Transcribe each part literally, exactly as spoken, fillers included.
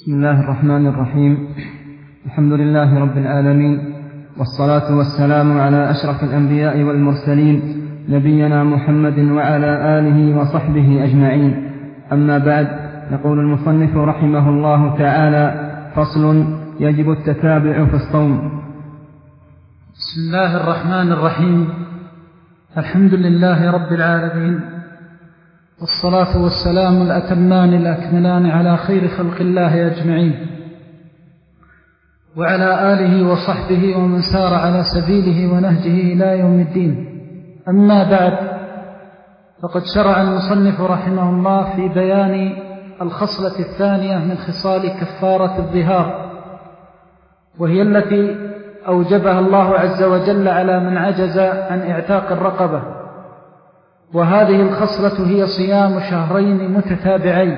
بسم الله الرحمن الرحيم. الحمد لله رب العالمين، والصلاة والسلام على أشرف الأنبياء والمرسلين نبينا محمد وعلى آله وصحبه أجمعين. أما بعد، يقول المصنف رحمه الله تعالى: فصل: يجب التتابع في الصوم. بسم الله الرحمن الرحيم. الحمد لله رب العالمين، والصلاة والسلام الأتمان الأكملان على خير خلق الله أجمعين، وعلى آله وصحبه ومن سار على سبيله ونهجه إلى يوم الدين. أما بعد، فقد شرع المصنف رحمه الله في بيان الخصلة الثانية من خصال كفارة الظهار، وهي التي أوجبها الله عز وجل على من عجز عن اعتاق الرقبة، وهذه الخصلة هي صيام شهرين متتابعين.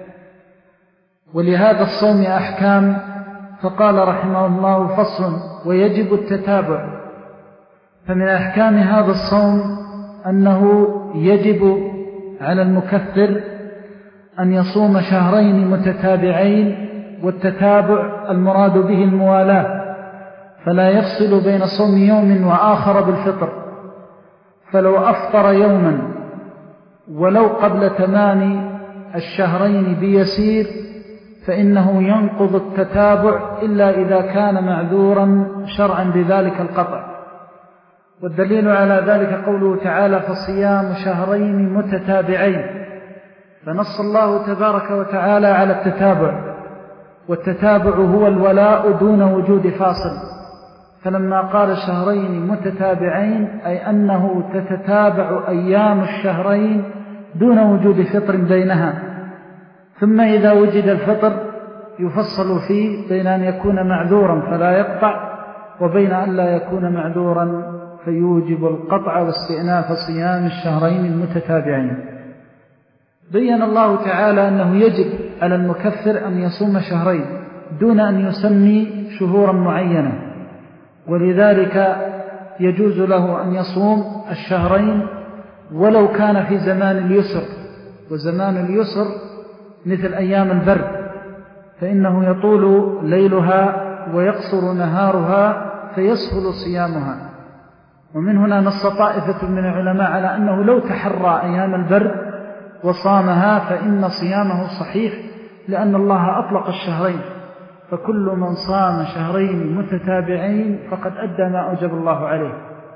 ولهذا الصوم أحكام، فقال رحمه الله: فصل: ويجب التتابع. فمن أحكام هذا الصوم أنه يجب على المكفر أن يصوم شهرين متتابعين، والتتابع المراد به الموالاة، فلا يفصل بين صوم يوم وآخر بالفطر. فلو أفطر يوما ولو قبل تمام الشهرين بيسير فإنه ينقض التتابع إلا إذا كان معذورا شرعا بذلك القطع. والدليل على ذلك قوله تعالى: فصيام شهرين متتابعين. فنص الله تبارك وتعالى على التتابع، والتتابع هو الولاء دون وجود فاصل. فلما قال شهرين متتابعين أي أنه تتتابع أيام الشهرين دون وجود فطر بينها. ثم إذا وجد الفطر يفصل فيه بين أن يكون معذورا فلا يقطع، وبين أن لا يكون معذورا فيوجب القطع واستئناف صيام الشهرين المتتابعين. بين الله تعالى أنه يجب على المكفر أن يصوم شهرين دون أن يسمي شهورا معينة، ولذلك يجوز له أن يصوم الشهرين ولو كان في زمان اليسر. وزمان اليسر مثل أيام البرد، فإنه يطول ليلها ويقصر نهارها فيسهل صيامها. ومن هنا نص طائفة من العلماء على أنه لو تحرى أيام البرد وصامها فإن صيامه صحيح، لأن الله أطلق الشهرين، فكل من صام شهرين متتابعين فقد أدى ما أوجب الله عليه.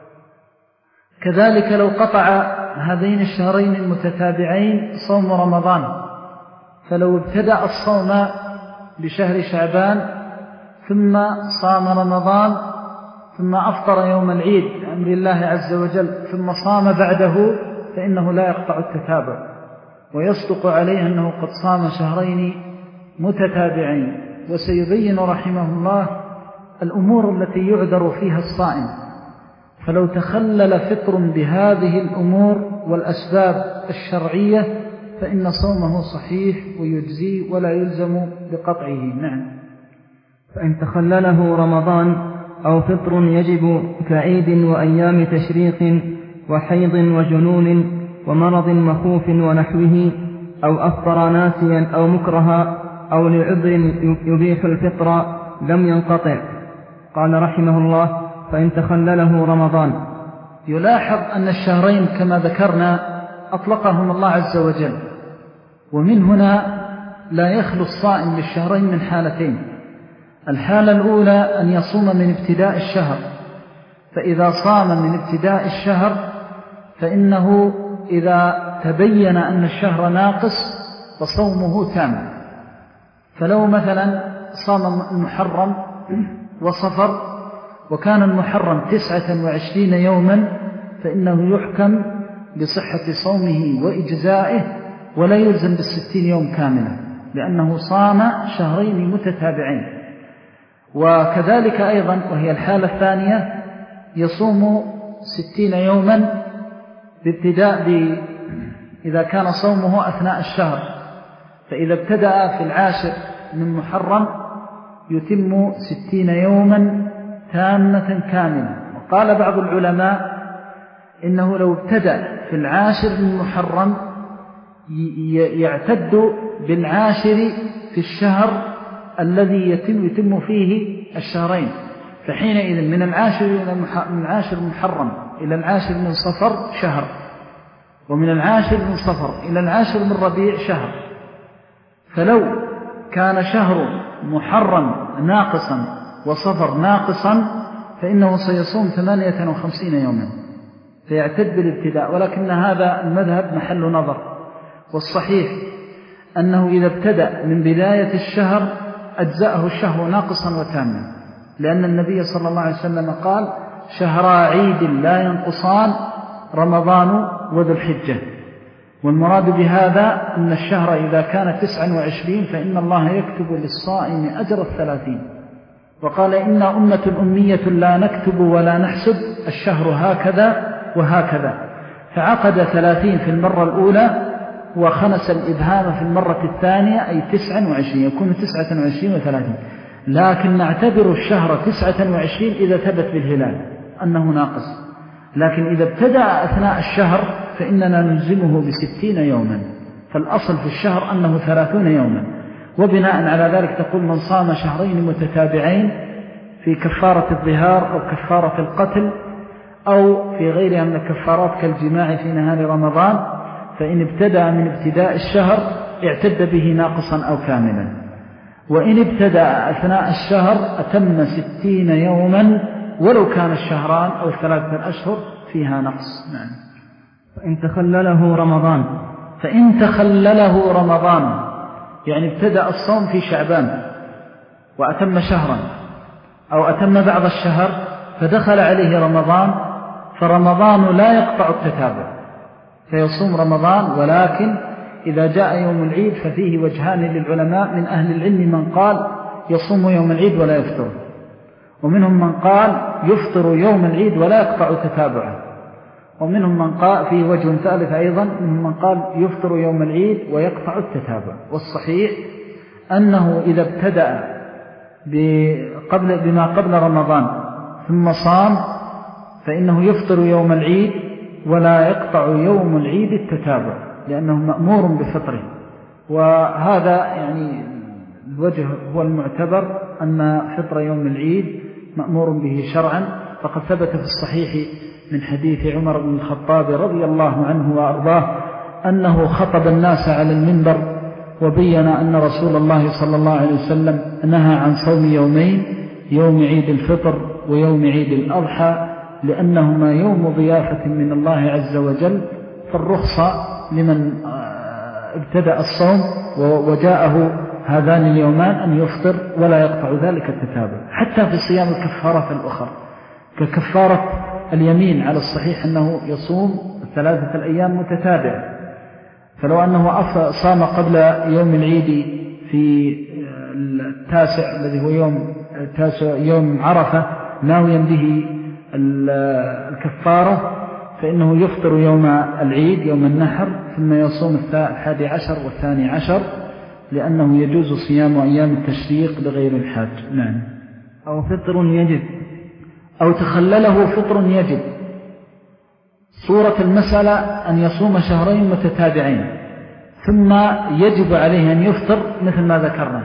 كذلك لو قطع هذين الشهرين المتتابعين صوم رمضان، فلو ابتدأ الصوم بشهر شعبان ثم صام رمضان ثم أفطر يوم العيد بأمر الله عز وجل ثم صام بعده، فإنه لا يقطع التتابع، ويصدق عليه أنه قد صام شهرين متتابعين. وسيبين رحمه الله الأمور التي يعذر فيها الصائم، فلو تخلل فطر بهذه الأمور والأسباب الشرعية فإن صومه صحيح ويجزي ولا يلزم بقطعه. نعم. فإن تخلله رمضان أو فطر يجب كعيد وأيام تشريق وحيض وجنون ومرض مخوف ونحوه، أو أفطر ناسيا أو مكرها أو لعذر يبيح الفطر لم ينقطع. قال رحمه الله: فإن تخلله رمضان. يلاحظ أن الشهرين كما ذكرنا أطلقهم الله عز وجل، ومن هنا لا يخلو الصائم للشهرين من حالتين. الحالة الأولى أن يصوم من ابتداء الشهر، فإذا صام من ابتداء الشهر فإنه إذا تبين أن الشهر ناقص فصومه تام. فلو مثلا صام المحرم وصفر وكان المحرم تسعة وعشرين يوما فإنه يحكم بصحة صومه وإجزائه ولا يلزم بالستين يوم كاملة، لأنه صام شهرين متتابعين. وكذلك أيضا، وهي الحالة الثانية، يصوم ستين يوما بابتداء ب... إذا كان صومه أثناء الشهر، فإذا ابتدأ في العاشر من محرم يتم ستين يوما تامة كاملة. وقال بعض العلماء إنه لو ابتدأ في العاشر من محرم يعتد بالعاشر في الشهر الذي يتم, يتم فيه الشهرين. فحينئذ من العاشر إلى من عاشر محرم إلى العاشر من صفر شهر، ومن العاشر من صفر إلى العاشر من ربيع شهر. فلو كان شهر محرم ناقصا وصفر ناقصا فإنه سيصوم ثمانية وخمسين يوما فيعتد بالابتداء، ولكن هذا المذهب محل نظر، والصحيح أنه إذا ابتدأ من بداية الشهر أجزأه الشهر ناقصا وتاما، لأن النبي صلى الله عليه وسلم قال شهرا عيد لا ينقصان رمضان وذو الحجة. والمراد بهذا أن الشهر إذا كان تسعا وعشرين فإن الله يكتب للصائم أجر الثلاثين. وقال إن أمة أمية لا نكتب ولا نحسب، الشهر هكذا وهكذا، فعقد ثلاثين في المرة الأولى وخنس الإبهام في المرة الثانية أي تسعا وعشرين، يكون تسعة وعشرين وثلاثين. لكن نعتبر الشهر تسعة وعشرين إذا ثبت بالهلال أنه ناقص، لكن إذا ابتدأ أثناء الشهر فإننا نلزمه بستين يوما، فالأصل في الشهر أنه ثلاثون يوما. وبناء على ذلك تقول من صام شهرين متتابعين في كفارة الظهار أو كفارة القتل أو في غيرها من الكفارات كالجماع في نهار رمضان، فإن ابتدأ من ابتداء الشهر اعتد به ناقصا أو كاملا، وإن ابتدأ أثناء الشهر أتم ستين يوما ولو كان الشهران أو ثلاثة أشهر فيها نقص. نعم. فإن تخلله رمضان فإن تخلله رمضان يعني ابتدأ الصوم في شعبان وأتم شهرا أو أتم بعض الشهر فدخل عليه رمضان، فرمضان لا يقطع التتابع فيصوم رمضان، ولكن إذا جاء يوم العيد ففيه وجهان للعلماء من أهل العلم، من قال يصوم يوم العيد ولا يفطر، ومنهم من قال يفطر يوم العيد ولا يقطع تتابعه، ومنهم من قال فيه وجه ثالث أيضا منهم من قال يفطر يوم العيد ويقطع التتابع. والصحيح أنه إذا ابتدأ بقبل بما قبل رمضان ثم صام فإنه يفطر يوم العيد ولا يقطع يوم العيد التتابع، لأنه مأمور بفطره. وهذا يعني الوجه هو المعتبر أن فطر يوم العيد مأمور به شرعا، فقد ثبت في الصحيح من حديث عمر بن الخطاب رضي الله عنه وأرضاه أنه خطب الناس على المنبر وبين أن رسول الله صلى الله عليه وسلم نهى عن صوم يومين، يوم عيد الفطر ويوم عيد الأضحى، لأنهما يوم ضيافة من الله عز وجل، فالرخصة لمن ابتدأ الصوم وجاءه هذان اليومان أن يفطر ولا يقطع ذلك التتابع، حتى في صيام الكفارة الأخرى ككفارة اليمين على الصحيح أنه يصوم ثلاثة الأيام متتابعة. فلو أنه صام قبل يوم العيد في التاسع الذي هو يوم التاسع يوم عرفة ناويا به الكفارة فإنه يفطر يوم العيد يوم النحر ثم يصوم الحادي عشر والثاني عشر، لأنه يجوز صيام أيام التشريق لغير الحاج. نعم. أو فطر يجب أو تخلله فطر يجب. صورة المسألة أن يصوم شهرين متتابعين ثم يجب عليه أن يفطر مثل ما ذكرنا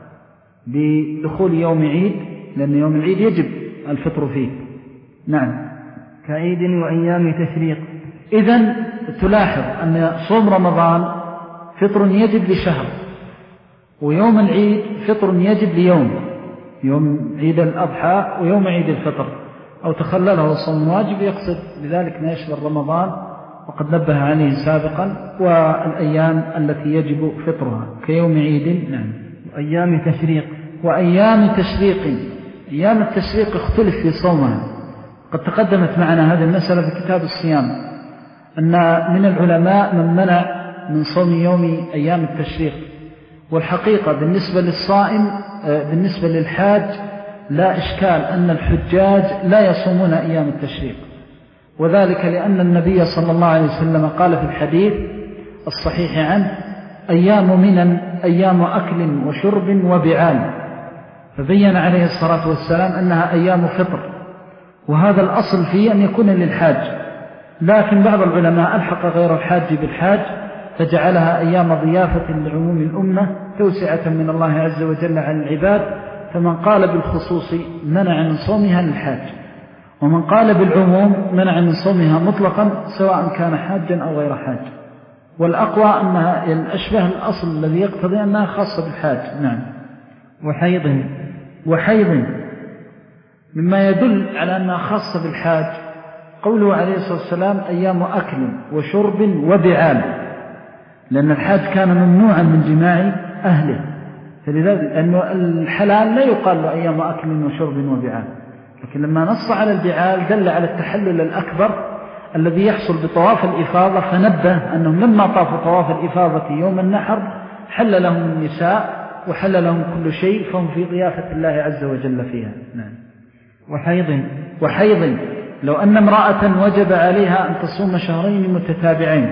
بدخول يوم عيد، لأن يوم العيد يجب الفطر فيه. نعم. كعيد وأيام تشريق. إذن تلاحظ أن صوم رمضان فطر يجب لشهر، ويوم العيد فطر يجب ليوم، يوم عيد الأضحى ويوم عيد الفطر. أو تخلله صوم واجب يقصد بذلك ما يشمل رمضان وقد نبه عليه سابقا، والأيام التي يجب فطرها كيوم عيد. نعم. وأيام تشريق. وأيام تشريق. أيام التشريق اختلف في صومها، قد تقدمت معنا هذه المسألة في كتاب الصيام، أن من العلماء من منع من صوم يوم أيام التشريق. والحقيقة بالنسبة للصائم بالنسبة للحاج لا إشكال أن الحجاج لا يصومون أيام التشريق، وذلك لأن النبي صلى الله عليه وسلم قال في الحديث الصحيح عنه أيام منن أيام أكل وشرب وبعال، فبين عليه الصلاة والسلام أنها أيام فطر، وهذا الأصل فيه أن يكون للحاج. لكن بعض العلماء ألحق غير الحاج بالحاج فجعلها أيام ضيافة لعموم الأمة توسعة من الله عز وجل على العباد. فمن قال بالخصوص منع من صومها للحاج، ومن قال بالعموم منع من صومها مطلقا سواء كان حاجا أو غير حاج. والأقوى أنها الأشبه الأصل الذي يقتضي أنها خاصة بالحاج. نعم. وحيض وحيض مما يدل على أنها خاصة بالحاج قوله عليه الصلاة والسلام أيام أكل وشرب وبعال، لأن الحاج كان ممنوعا من جماع أهله، فلذلك أنه الحلال لا يقال له أيام أكل وشرب وبعال، لكن لما نص على البعال دل على التحلل الأكبر الذي يحصل بطواف الإفاضة، فنبه أنهم لما طافوا طواف الإفاضة يوم النحر حل لهم النساء وحل لهم كل شيء، فهم في ضيافة الله عز وجل فيها. نعم. وحيض وحيض لو أن امرأة وجب عليها أن تصوم شهرين متتابعين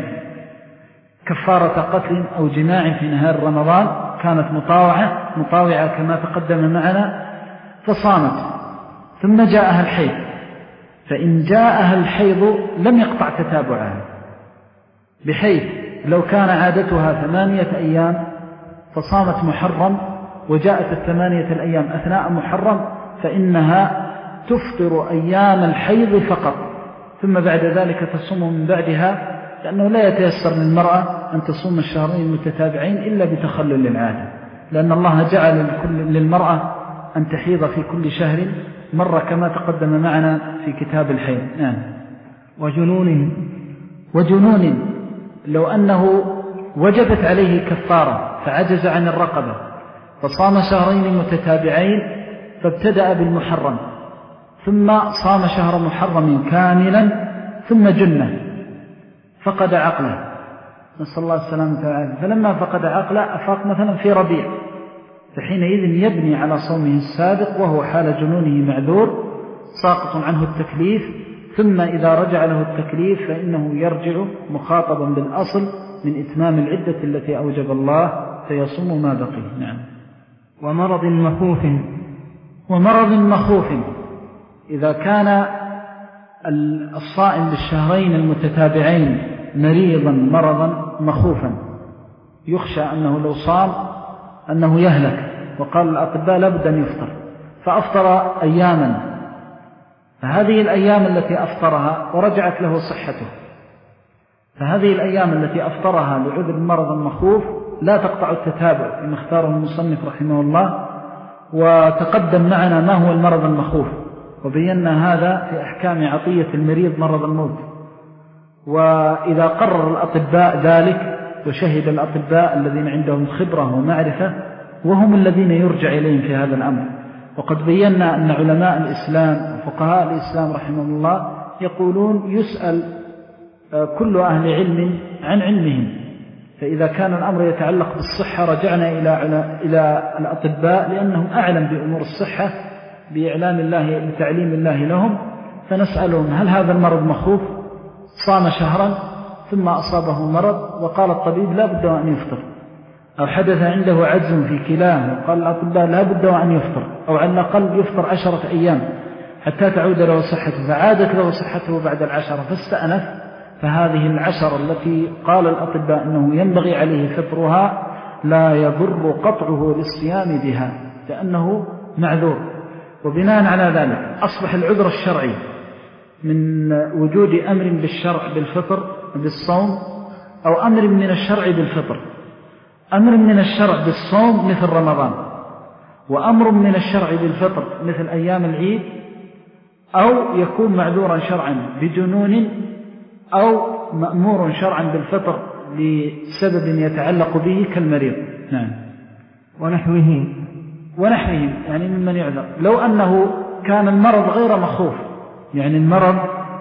كفارة قتل أو جماع في نهار رمضان، كانت مطاوعة مطاوعة كما تقدم معنا، فصامت ثم جاءها الحيض، فإن جاءها الحيض لم يقطع تتابعها، بحيث لو كان عادتها ثمانية أيام فصامت محرم وجاءت الثمانية الأيام أثناء محرم، فإنها تفطر أيام الحيض فقط، ثم بعد ذلك تصوم من بعدها، لأنه لا يتيسر للمرأة أن تصوم الشهرين المتتابعين إلا بتخلل العادة، لأن الله جعل للمرأة أن تحيض في كل شهر مرة كما تقدم معنا في كتاب الحيض. نعم. وجنون وجنون لو أنه وجبت عليه كفارة فعجز عن الرقبة فصام شهرين متتابعين، فابتدأ بالمحرم ثم صام شهر محرم كاملا ثم جنة فقد عقله، نسأل الله السلامة والعافية، فلما فقد عقله أفاق مثلا في ربيع، فحينئذ يبني على صومه السابق وهو حال جنونه معذور ساقط عنه التكليف، ثم إذا رجع له التكليف فإنه يرجع مخاطبا بالأصل من إتمام العدة التي أوجب الله فيصوم ما بقي. نعم. ومرض مخوف ومرض مخوف إذا كان الصائم بالشهرين المتتابعين مريضا مرضا مخوفا يخشى أنه لو صام أنه يهلك، وقال الأطباء لابد أن يفطر، فأفطر أياما، فهذه الأيام التي أفطرها ورجعت له صحته، فهذه الأيام التي أفطرها لعذر مرض مخوف لا تقطع التتابع كما اختاره المصنف رحمه الله. وتقدم معنا ما هو المرض المخوف، وبينا هذا في أحكام عطية المريض مرض الموت. وإذا قرر الأطباء ذلك وشهد الأطباء الذين عندهم خبرة ومعرفة وهم الذين يرجع إليهم في هذا الأمر. وقد بينا أن علماء الإسلام وفقهاء الإسلام رحمه الله يقولون يسأل كل أهل علم عن علمهم، فإذا كان الأمر يتعلق بالصحة رجعنا إلى إلى الأطباء لأنهم أعلم بأمور الصحة بإعلام الله بتعليم الله لهم، فنسألهم هل هذا المرض مخوف؟ صام شهرا ثم أصابه مرض وقال الطبيب لا بد أن يفطر، أو حدث عنده عجز في كلاه وقال الأطباء لا بد أن يفطر، أو على الأقل يفطر عشرة أيام حتى تعود له صحته، فعادت له صحته بعد العشرة فاستأنف، فهذه العشرة التي قال الأطباء أنه ينبغي عليه فطرها لا يضر قطعه للصيام بها لأنه معذور. وبناء على ذلك أصبح العذر الشرعي من وجود أمر بالشرع بالفطر بالصوم أو أمر من الشرع بالفطر. أمر من الشرع بالصوم مثل رمضان، وأمر من الشرع بالفطر مثل أيام العيد، أو يكون معذورا شرعا بجنون، أو مأمور شرعا بالفطر لسبب يتعلق به كالمريض. نعم. ونحوه ونحوه يعني ممن يعذر. لو أنه كان المرض غير مخوف، يعني المرض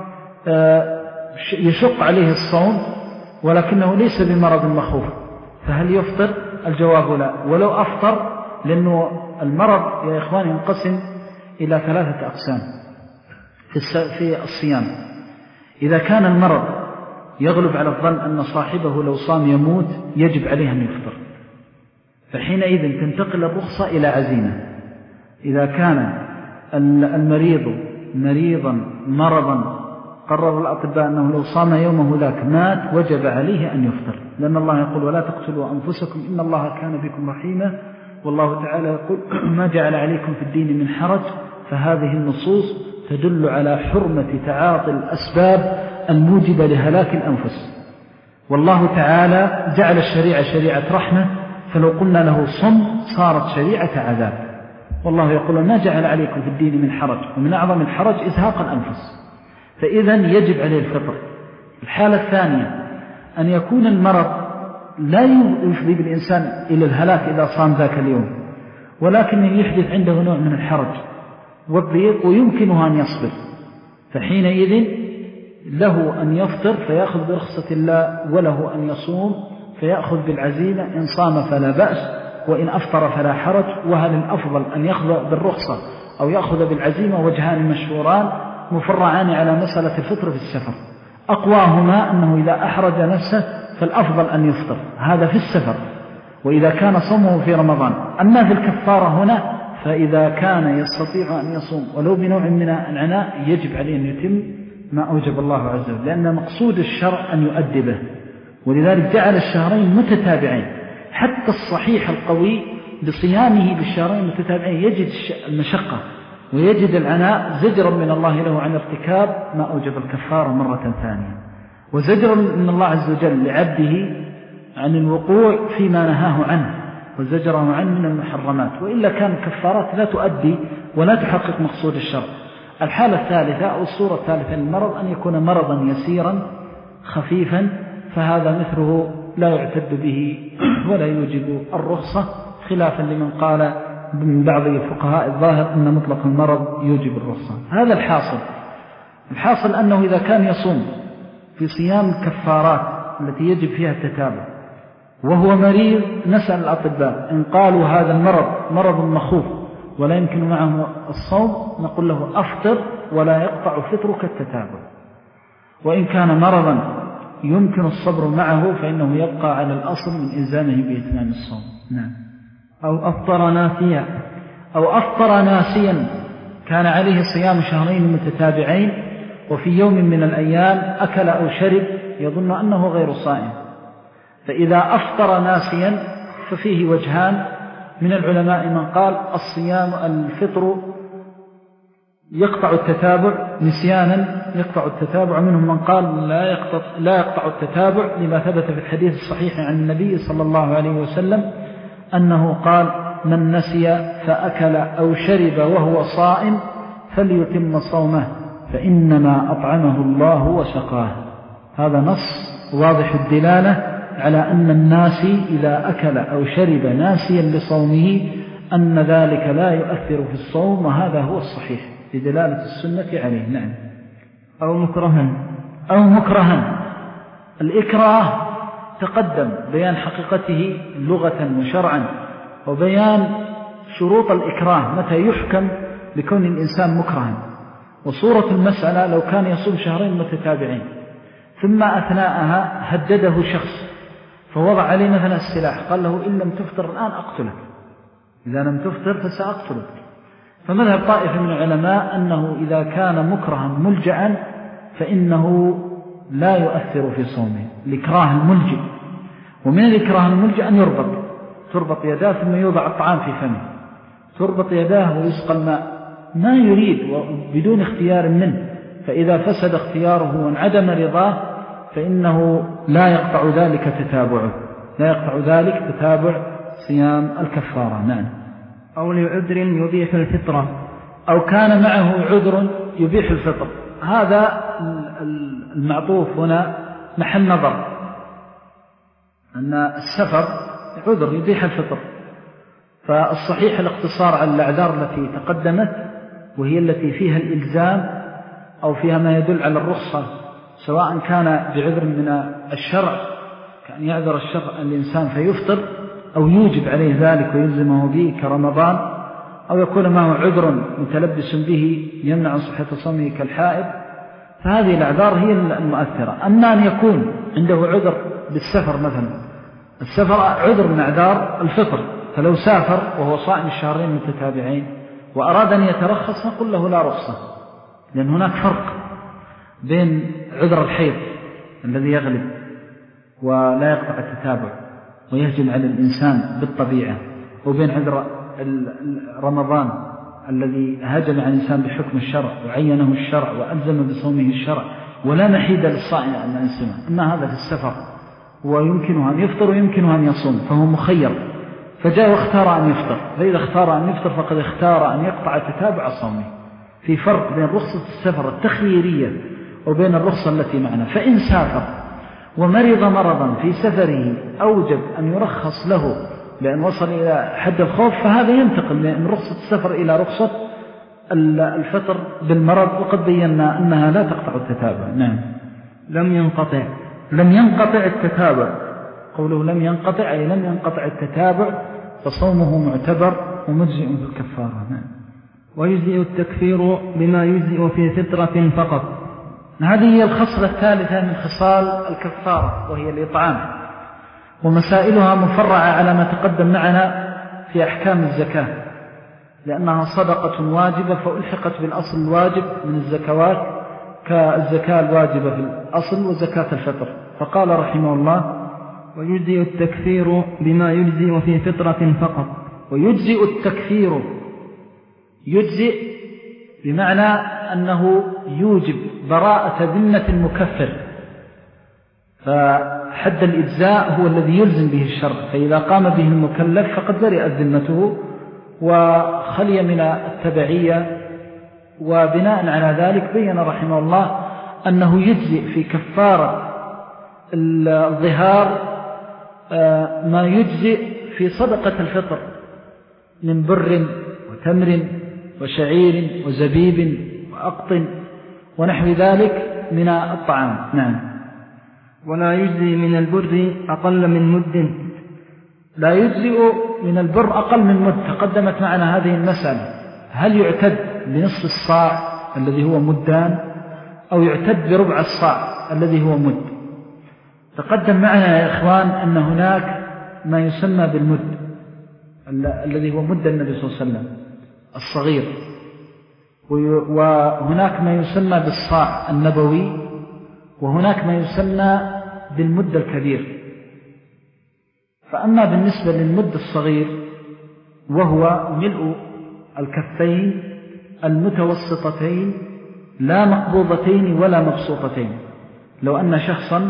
يشق عليه الصوم ولكنه ليس بمرض مخوف، فهل يفطر؟ الجواب لا. ولو أفطر، لأنه المرض يا إخواني ينقسم إلى ثلاثة أقسام في الصيام. إذا كان المرض يغلب على الظن أن صاحبه لو صام يموت يجب عليه أن يفطر، فحينئذ تنتقل الرخصة إلى عزيمة. إذا كان المريض مريضا مرضا قرر الأطباء أنه لو صام يومه ذاك مات وجب عليه أن يفطر، لأن الله يقول ولا تقتلوا أنفسكم إن الله كان بكم رحيما، والله تعالى يقول ما جعل عليكم في الدين من حرج. فهذه النصوص تدل على حرمة تعاطي الأسباب الموجبة لهلاك الأنفس. والله تعالى جعل الشريعة شريعة رحمة، فلو قلنا له صم صارت شريعة عذاب. والله يقول ما جعل عليكم في الدين من حرج، ومن أعظم الحرج إزهاق الأنفس، فإذا يجب عليه الفطر. الحالة الثانية أن يكون المرض لا يفضي بالإنسان إلى الهلاك إذا صام ذاك اليوم، ولكن يحدث عنده نوع من الحرج والضيق ويمكنه أن يصبر، فحينئذ له أن يفطر فيأخذ برخصة الله، وله أن يصوم فيأخذ بالعزيمة، إن صام فلا بأس وإن أفطر فلا حرج. وهل الأفضل أن يأخذ بالرخصة أو يأخذ بالعزيمة؟ وجهان مشهوران مفرعان على مسألة الفطر في السفر. أقواهما أنه إذا أحرج نفسه فالأفضل أن يفطر، هذا في السفر، وإذا كان صومه في رمضان. أما في الكفارة هنا فإذا كان يستطيع أن يصوم ولو بنوع من العناء يجب عليه أن يتم ما أوجب الله عز وجل، لأن مقصود الشرع أن يؤدبه، ولذلك جعل الشهرين متتابعين. حتى الصحيح القوي بصيامه بالشهرين المتتابعين يجد المشقة ويجد العناء زجرا من الله له عن ارتكاب ما أوجب الكفارة مرة ثانية، وزجرا من الله عز وجل لعبده عن الوقوع فيما نهاه عنه وزجره عنه من المحرمات، وإلا كان الكفارات لا تؤدي ولا تحقق مقصود الشرع. الحالة الثالثة أو الصورة الثالثة للمرض أن يكون مرضا يسيرا خفيفا، فهذا مثله لا يعتد به ولا يوجب الرخصة، خلافا لمن قال من بعض الفقهاء الظاهر أن مطلق المرض يوجب الرخصة. هذا الحاصل. الحاصل أنه إذا كان يصوم في صيام الكفارات التي يجب فيها التتابع وهو مريض، نسأل الأطباء إن قالوا هذا المرض مرض مخوف ولا يمكن معه الصوم، نقول له أفطر ولا يقطع فطرك التتابع. وإن كان مرضا يمكن الصبر معه فإنه يبقى على الأصل من إلزامه بإتمام الصوم. نعم. أو أفطر ناسيا أو أفطر ناسيا كان عليه صيام شهرين متتابعين وفي يوم من الأيام أكل أو شرب يظن أنه غير صائم، فإذا أفطر ناسيا ففيه وجهان من العلماء، من قال الصيام الفطر يقطع التتابع نسيانا يقطع التتابع، منهم من قال لا يقطع, لا يقطع التتابع لما ثبت في الحديث الصحيح عن النبي صلى الله عليه وسلم أنه قال من نسي فأكل أو شرب وهو صائم فليتم صومه فإنما أطعمه الله وسقاه. هذا نص واضح الدلالة على أن الناسي إذا أكل أو شرب ناسيا لصومه أن ذلك لا يؤثر في الصوم، وهذا هو الصحيح بدلالة السنة عليه. نعم. أو مكرها أو مكرها. الإكراه تقدم بيان حقيقته لغة وشرعا وبيان شروط الإكراه متى يحكم لكون الإنسان مكرها. وصورة المسألة لو كان يصوم شهرين متتابعين ثم أثناءها هدده شخص فوضع عليه مثلا السلاح قال له إن لم تفطر الآن أقتلك، إذا لم تفطر فسأقتلك. فمذهب طائفة من العلماء أنه إذا كان مكرها ملجأ فإنه لا يؤثر في صومه، الإكراه الملجئ. ومن الإكراه الملجئ أن يربط تربط يداه ثم يوضع الطعام في فمه، تربط يداه ويسقى الماء ما يريد بدون اختيار منه، فإذا فسد اختياره وانعدم رضاه فإنه لا يقطع ذلك تتابعه لا يقطع ذلك تتابع صيام الكفارة. نعم. أو لعذر يبيح الفطرة، أو كان معه عذر يبيح الفطر. هذا المعطوف هنا محل نظر، أن السفر عذر يبيح الفطر، فالصحيح الاقتصار على الأعذار التي تقدمت وهي التي فيها الإلزام أو فيها ما يدل على الرخصة، سواء كان بعذر من الشرع كأن يعذر الشرع الإنسان فيفطر أو يوجب عليه ذلك ويلزمه به كرمضان، أو يكون معه عذر متلبس به يمنع صحة صومه كالحائض، فهذه الأعذار هي المؤثرة. أما أن يكون عنده عذر بالسفر مثلا، السفر عذر من أعذار الفطر، فلو سافر وهو صائم الشهرين المتتابعين وأراد أن يترخص نقول له لا رخصة، لأن هناك فرق بين عذر الحيض الذي يغلب ولا يقطع التتابع ويهجم على الإنسان بالطبيعة، وبين عذر رمضان الذي هاجم على الإنسان بحكم الشرع وعينه الشرع وألزم بصومه الشرع، ولا محيد للصائم أن يصوم. أما هذا في السفر ويمكنه أن يفطر ويمكنه أن يصوم، فهو مخير، فجاء واختار أن يفطر، فإذا اختار أن يفطر فقد اختار أن يقطع تتابع صومه. في فرق بين رخصة السفر التخييرية وبين الرخصة التي معنا. فإن سافر ومرض مرضا في سفره أوجب أن يرخص له لأن وصل إلى حد الخوف، فهذا ينتقل من رخصة السفر إلى رخصة الفطر بالمرض، وقد بينا أنها لا تقطع التتابع. نعم. لم ينقطع لم ينقطع التتابع، قوله لم ينقطع أي لم ينقطع التتابع، فصومه معتبر ومجزئ في الكفارة. نعم. ويجزئ التكفير بما يجزئ في فطرة فقط. هذه هي الخصلة الثالثة من خصال الكفارة، وهي الإطعام، ومسائلها مفرعة على ما تقدم معنا في أحكام الزكاة، لأنها صدقة واجبة فألحقت بالأصل الواجب من الزكوات كالزكاة الواجبة في الأصل وزكاة الفطر. فقال رحمه الله: ويجزئ التكفير بما يجزئ في فطرة فقط. ويجزئ التكفير، يجزئ بمعنى أنه يوجب براءة ذمة المكفر، فحد الإجزاء هو الذي يلزم به الشرع، فإذا قام به المكلف فقد برئت ذمته وخلي من التبعية. وبناء على ذلك بين رحمه الله أنه يجزئ في كفارة الظهار ما يجزئ في صدقة الفطر من بر وتمر وشعير وزبيب وأقط ونحو ذلك من الطعام. نعم. ولا يجزي من البر أقل من مد. لا يجزئ من البر أقل من مد. تقدمت معنا هذه المسألة، هل يعتد بنصف الصاع الذي هو مدان أو يعتد بربع الصاع الذي هو مد؟ تقدم معنا يا إخوان أن هناك ما يسمى بالمد الذي هو مد النبي صلى الله عليه وسلم الصغير، وهناك ما يسمى بالصاع النبوي، وهناك ما يسمى بالمد الكبير. فأما بالنسبة للمد الصغير وهو ملء الكفين المتوسطتين لا مقبوضتين ولا مبسوطتين. لو أن شخصا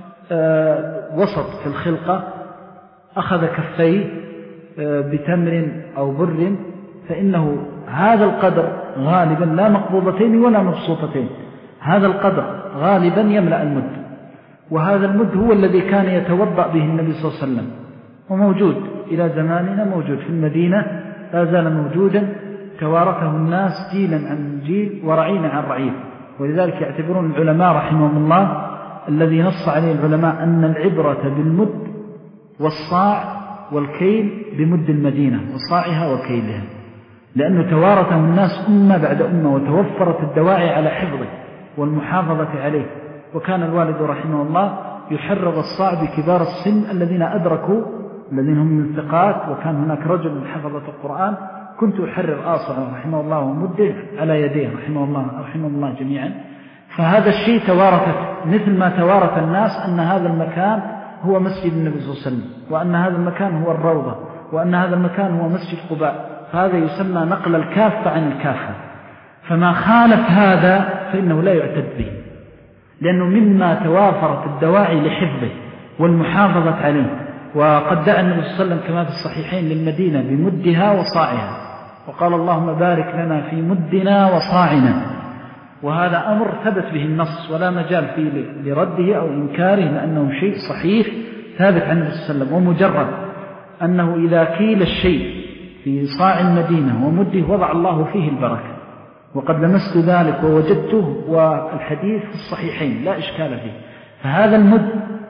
وسط في الخلقة أخذ كفيه بتمر أو بر، فإنه هذا القدر غالبا لا مقبوضتين ولا مبسوطتين، هذا القدر غالبا يملأ المد. وهذا المد هو الذي كان يتوضأ به النبي صلى الله عليه وسلم، وموجود إلى زماننا، موجود في المدينة، لا زال موجودا، توارثه الناس جيلا عن جيل ورعينا عن رعيل. ولذلك يعتبرون العلماء رحمهم الله الذي نص عليه العلماء أن العبرة بالمد والصاع والكيل بمد المدينة وصاعها وكيلها، لأنه توارثه الناس أمة بعد أمة، وتوفرت الدواعي على حفظه والمحافظة عليه. وكان الوالد رحمه الله يحرض الصاع بكبار السن الذين أدركوا، الذين هم من الثقات، وكان هناك رجل من حفظة القرآن كنت أحرر آصعه رحمه الله ومده على يديه رحمه الله رحمه الله جميعا. فهذا الشيء توارثت، مثل ما توارث الناس أن هذا المكان هو مسجد النبي صلى الله عليه وسلم، وأن هذا المكان هو الروضة، وأن هذا المكان هو مسجد قباء. فهذا يسمى نقل الكافة عن الكافة. فما خالف هذا فإنه لا يعتد به، لأنه مما توافرت الدواعي لحفظه والمحافظة عليه. وقد دعا النبي صلى الله عليه وسلم كما في الصحيحين للمدينة بمدها وصاعها، وقال اللهم بارك لنا في مدنا وصاعنا. وهذا أمر ثبت به النص ولا مجال فيه لرده أو إنكاره، لأنه شيء صحيح ثابت عن النبي صلى الله عليه وسلم. ومجرد أنه إذا كيل الشيء في صاع المدينة ومده وضع الله فيه البركة، وقد لمست ذلك ووجدته، والحديث في الصحيحين لا إشكال فيه. فهذا المد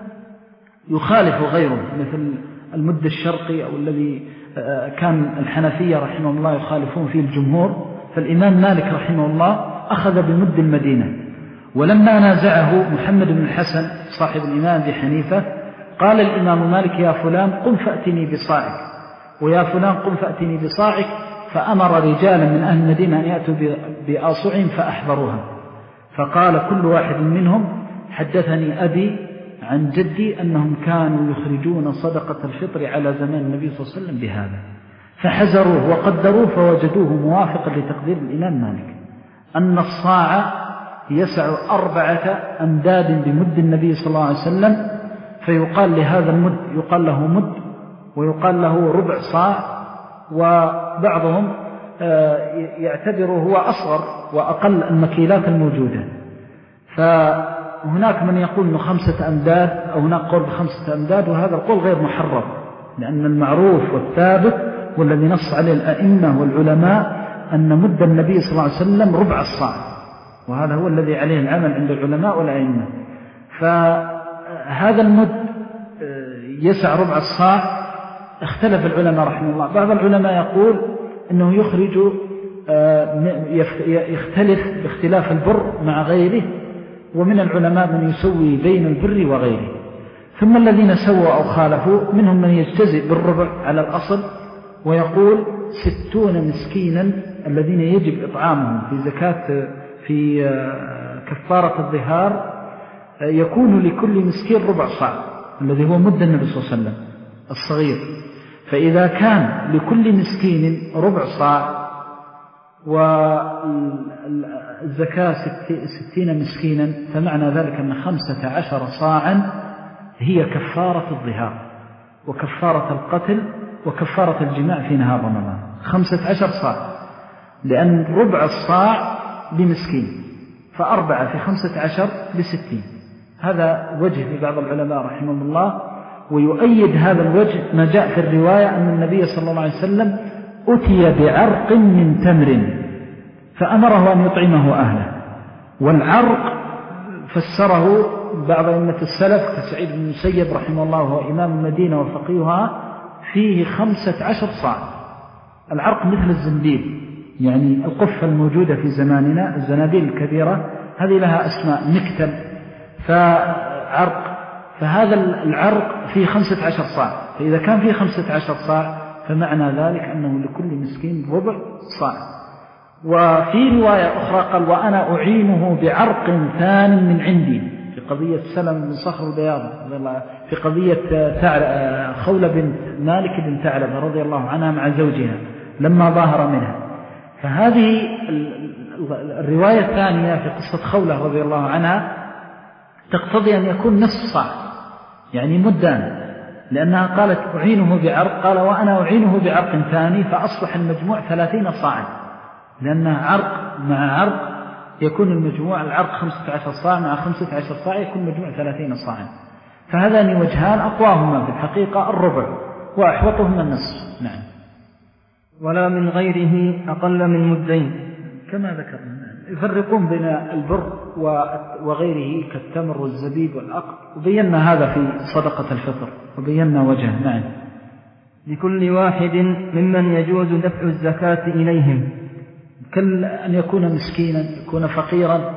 يخالف غيره، مثل المد الشرقي أو الذي كان الحنفية رحمه الله يخالفون فيه الجمهور. فالإمام مالك رحمه الله أخذ بمد المدينة، ولما نازعه محمد بن الحسن صاحب الإمام أبي حنيفة قال الإمام مالك يا فلان قم فأتني بصاعك، ويا فلان قم فأتني بصاعك، فأمر رجالا من أهل المدينة أن يأتوا بآصعهم فأحضروها. فقال كل واحد منهم حدثني أبي عن جدي أنهم كانوا يخرجون صدقة الفطر على زمان النبي صلى الله عليه وسلم بهذا، فحزروه وقدروه فوجدوه موافقا لتقدير الإمام مالك أن الصاع يسع أربعة أمداد بمد النبي صلى الله عليه وسلم، فيقال لهذا المد يقال له مد ويقال له ربع صاع، وبعضهم يعتبره هو أصغر وأقل المكيلات الموجودة. فهناك من يقول أنه خمسة أمداد أو هناك قول بخمسة أمداد، وهذا القول غير محرر، لأن المعروف والثابت والذي نص عليه الأئمة والعلماء أن مد النبي صلى الله عليه وسلم ربع الصاع، وهذا هو الذي عليه العمل عند العلماء والأئمة. فهذا المد يسع ربع الصاع. اختلف العلماء رحمه الله، بعض العلماء يقول أنه يخرج يختلف باختلاف البر مع غيره، ومن العلماء من يسوي بين البر وغيره. ثم الذين سووا أو خالفوا منهم من يجتزئ بالربع على الأصل ويقول ستون مسكينا الذين يجب إطعامهم في زكاة في كفارة الظهار يكون لكل مسكين ربع صاع الذي هو مد النبي صلى الله عليه وسلم الصغير. فإذا كان لكل مسكين ربع صاع والزكاة ستين مسكينا، فمعنى ذلك أن خمسة عشر صاعا هي كفارة الظهار وكفارة القتل وكفارة الجماع في نهار رمضان، خمسة عشر صاع، لأن ربع الصاع بمسكين، فأربعة في خمسة عشر بستين. هذا وجه لبعض العلماء رحمه الله. ويؤيد هذا الوجه ما جاء في الرواية أن النبي صلى الله عليه وسلم أتي بعرق من تمر فأمره أن يطعمه أهله. والعرق فسره بعض أئمة السلف كسعيد بن المسيب رحمه الله وهو إمام المدينة وفقيهها فيه خمسة عشر صاع. العرق مثل الزنبيل، يعني القفة الموجودة في زماننا الزنابيل الكبيرة هذه لها أسماء، مكتل، فعرق، فهذا العرق فيه خمسة عشر صاع. فإذا كان فيه خمسة عشر صاع فمعنى ذلك أنه لكل مسكين ربع صاع. وفي رواية أخرى قال وأنا أعينه بعرق ثان من عندي، في قضية سلم بن صخر البياض، في قضية خولة بنت مالك بن ثعلبة رضي الله عنها مع زوجها لما ظاهر منها. فهذه الرواية الثانية في قصة خولة رضي الله عنها تقتضي أن يكون نصف صاع، يعني مدان، لأنها قالت أعينه بعرق، قال وأنا أعينه بعرق ثاني، فأصبح المجموع ثلاثين صاعا، لأنها عرق مع عرق يكون المجموع العرق خمسة عشر صاع مع خمسة عشر صاع يكون مجموع ثلاثين صاعا. فهذان وجهان أقواهما في الحقيقة الربع وأحوطهما النصف. نعم. ولا من غيره أقل من مدين كما ذكرنا. يفرقون بين البر وغيره كالتمر والزبيب والأقط، وبينا هذا في صدقة الفطر وبينا وجهه. نعم. لكل واحد ممن يجوز دفع الزكاة إليهم، كل أن يكون مسكينا يكون فقيرا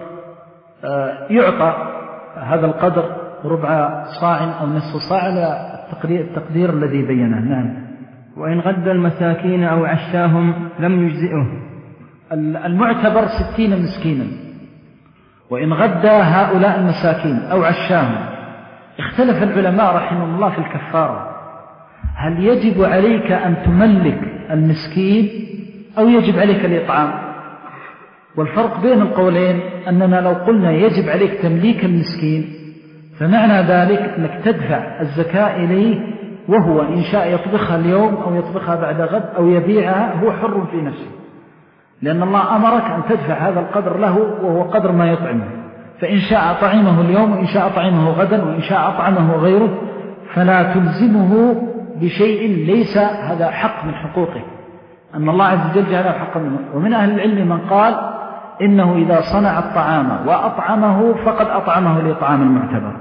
يعطى هذا القدر ربع صاع أو نصف صاع على التقدير الذي بيناه. نعم. وإن غد المساكين أو عشاهم لم يجزئه. المعتبر ستين مسكينا، وإن غدى هؤلاء المساكين أو عشاهم. اختلف العلماء رحمه الله في الكفارة، هل يجب عليك أن تملك المسكين أو يجب عليك الإطعام؟ والفرق بين القولين أننا لو قلنا يجب عليك تمليك المسكين فمعنى ذلك أنك تدفع الزكاة إليه، وهو إن شاء يطبخها اليوم أو يطبخها بعد غد أو يبيعها هو حر في نفسه، لأن الله أمرك أن تدفع هذا القدر له وهو قدر ما يطعمه، فإن شاء طعمه اليوم وإن شاء طعمه غدا وإن شاء أطعمه غيره، فلا تلزمه بشيء ليس هذا حق من حقوقه، أن الله عز وجل جعله حقا منه. ومن أهل العلم من قال إنه إذا صنع الطعام وأطعمه فقد أطعمه لإطعام المعتبر،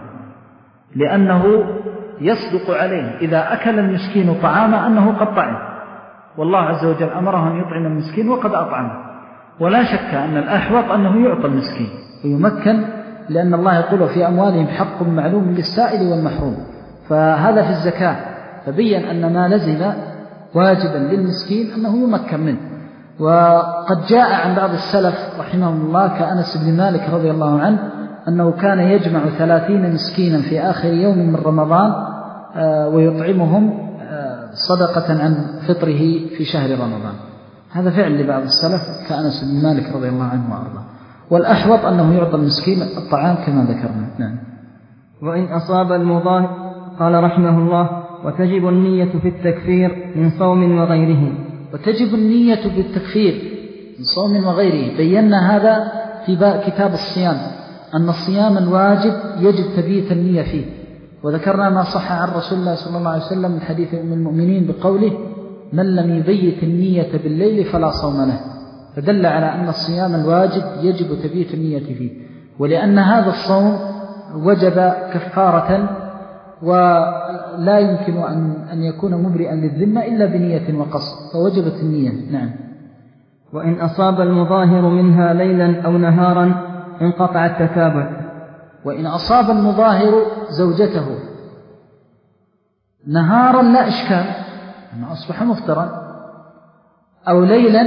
لأنه يصدق عليه إذا أكل المسكين طعاما أنه قد طعم، والله عز وجل أمره أن يطعم المسكين وقد أطعمه. ولا شك أن الأحوط أنه يعطى المسكين ويمكن، لأن الله يقول في أموالهم حق معلوم للسائل والمحروم، فهذا في الزكاة. فبين أن ما لزم واجبا للمسكين أنه يمكن منه. وقد جاء عن بعض السلف رحمهم الله كأنس بن مالك رضي الله عنه أنه كان يجمع ثلاثين مسكينا في آخر يوم من رمضان ويطعمهم صدقة عن فطره في شهر رمضان. هذا فعل لبعض السلف كأنس بن مالك رضي الله عنه وأرضاه. والأحوط أنه يعطى المسكين الطعام كما ذكرنا. نعم. وإن أصاب المضاهر قال رحمه الله: وتجب النية في التكفير من صوم وغيره. وتجب النية بالتكفير من صوم وغيره. بينا هذا في كتاب الصيام أن الصيام الواجب يجب تبييت النية فيه، وذكرنا ما صح عن رسول الله صلى الله عليه وسلم من حديث أم المؤمنين بقوله: من لم يبيت النية بالليل فلا صوم له، فدل على أن الصيام الواجب يجب تبييت النية فيه. ولأن هذا الصوم وجب كفارة ولا يمكن أن يكون مبرئا للذمة إلا بنية وقصد، فوجبت النية. نعم. وإن أصاب المظاهر منها ليلا أو نهارا انقطع التتابع. وإن أصاب المظاهر زوجته نهارا لا إشكال أنه أصبح مفطرا، أو ليلا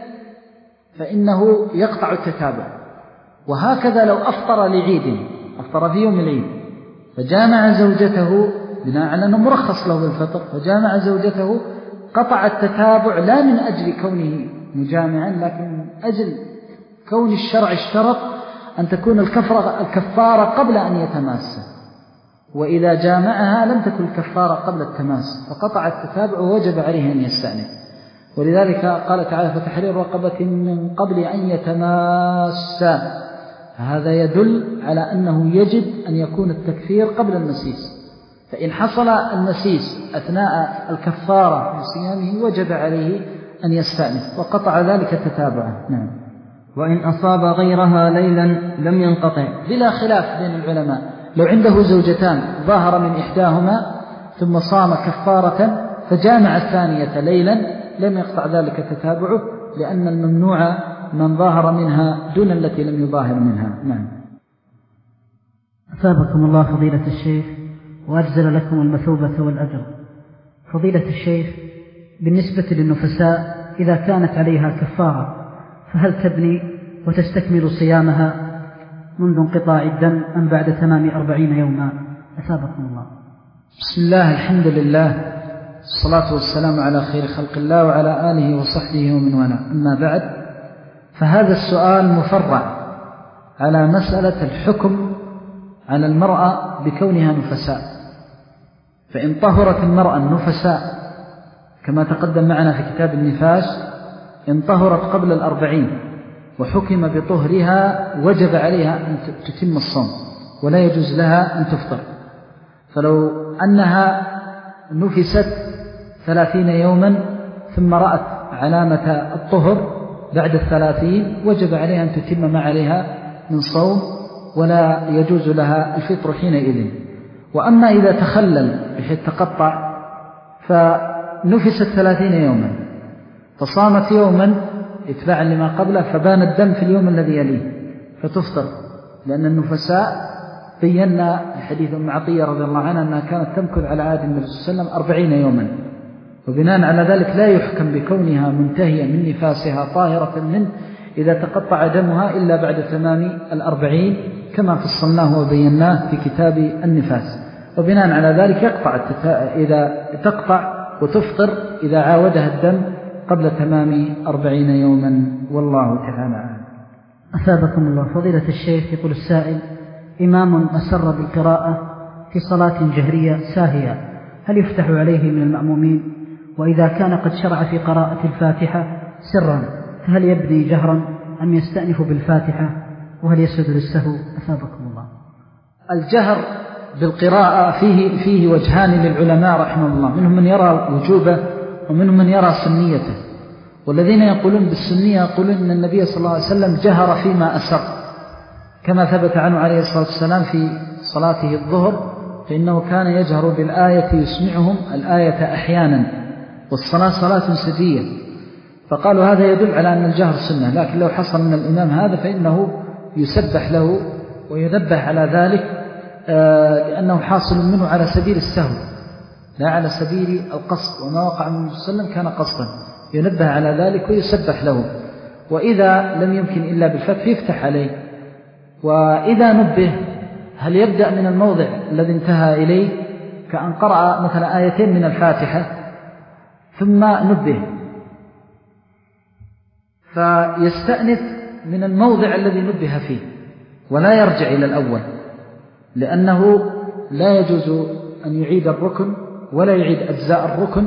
فإنه يقطع التتابع. وهكذا لو أفطر لعيد، أفطر في يوم العيد فجامع زوجته بناء على أنه مرخص له بالفطر، فجامع زوجته، قطع التتابع لا من أجل كونه مجامعا، لكن من أجل كون الشرع اشترط أن تكون الكفارة قبل أن يتماس، وإذا جامعها لم تكن الكفارة قبل التماس، فقطع التتابع ووجب عليه أن يستأنف. ولذلك قال تعالى: فتحرير رقبة من قبل أن يتماسا. هذا يدل على أنه يجب أن يكون التكفير قبل المسيس، فإن حصل المسيس أثناء الكفارة في صيامه وجب عليه أن يستأنف، وقطع ذلك تتابعه. نعم. وإن أصاب غيرها ليلا لم ينقطع. بلا خلاف بين العلماء، لو عنده زوجتان ظاهر من إحداهما ثم صام كفارة فجامع الثانية ليلا لم يقطع ذلك تتابعه، لأن الممنوع من ظاهر منها دون التي لم يظاهر منها. نعم. أثابكم الله فضيلة الشيخ وأجزل لكم المثوبة والأجر. فضيلة الشيخ، بالنسبة للنفساء إذا كانت عليها كفارة فهل تبني وتستكمل صيامها منذ انقطاع الدم أم بعد تمام أربعين يوما؟ أثابكم الله. بسم الله، الحمد لله، الصلاة والسلام على خير خلق الله وعلى آله وصحبه ومن والاه. أما بعد، فهذا السؤال مفرع على مسألة الحكم على المرأة بكونها نفساء. فإن طهرت المرأة النفساء كما تقدم معنا في كتاب النفاس، إن طهرت قبل الأربعين وحكم بطهرها وجب عليها أن تتم الصوم ولا يجوز لها أن تفطر. فلو أنها نفست ثلاثين يوما ثم رأت علامة الطهر بعد الثلاثين وجب عليها أن تتم ما عليها من صوم ولا يجوز لها الفطر حينئذ. وأما إذا تخلل بحيث تقطع فنفست ثلاثين يوما فصامت يوما اتباعا لما قبله فبان الدم في اليوم الذي يليه فتفطر، لأن النفساء بينا حديث أم عطية رضي الله عنها أنها كانت تمكث على عهد النبي صلى الله عليه وسلم أربعين يوما، وبناء على ذلك لا يحكم بكونها منتهية من نفاسها طاهرة منه إذا تقطع دمها إلا بعد تمام الأربعين كما فصلناه وبيناه في كتاب النفاس. وبناء على ذلك يقطع إذا تقطع وتفطر إذا عاودها الدم قبل تمام أربعين يوما، والله تعالى أعلم. أثابكم الله فضيلة الشيخ. يقول السائل: إمام أسر بالقراءة في صلاة جهرية ساهية، هل يفتح عليه من المأمومين؟ وإذا كان قد شرع في قراءة الفاتحة سرا فهل يبدي جهرا أم يستأنف بالفاتحة؟ وهل يسجد للسهو؟ أثابكم الله. الجهر بالقراءة فيه, فيه وجهان للعلماء رحمه الله، منهم من يرى وجوبه ومنهم من يرى سنيته. والذين يقولون بالسنية يقولون أن النبي صلى الله عليه وسلم جهر فيما أسر كما ثبت عنه عليه الصلاة والسلام في صلاته الظهر، فإنه كان يجهر بالآية يسمعهم الآية أحيانا، والصلاة صلاة سجية، فقالوا هذا يدل على أن الجهر سنة. لكن لو حصل من الإمام هذا فإنه يسبح له وينبه على ذلك، لأنه حاصل منه على سبيل السهو لا على سبيل القصد، وما وقع من النبي صلى الله عليه وسلم كان قصدا. ينبه على ذلك ويسبح له، وإذا لم يمكن إلا بالفتح يفتح عليه. وإذا نبه هل يبدأ من الموضع الذي انتهى إليه كأن قرأ مثلا آيتين من الفاتحة ثم نبه، فيستأنف من الموضع الذي نبه فيه ولا يرجع إلى الأول، لأنه لا يجوز أن يعيد الركن ولا يعيد أجزاء الركن،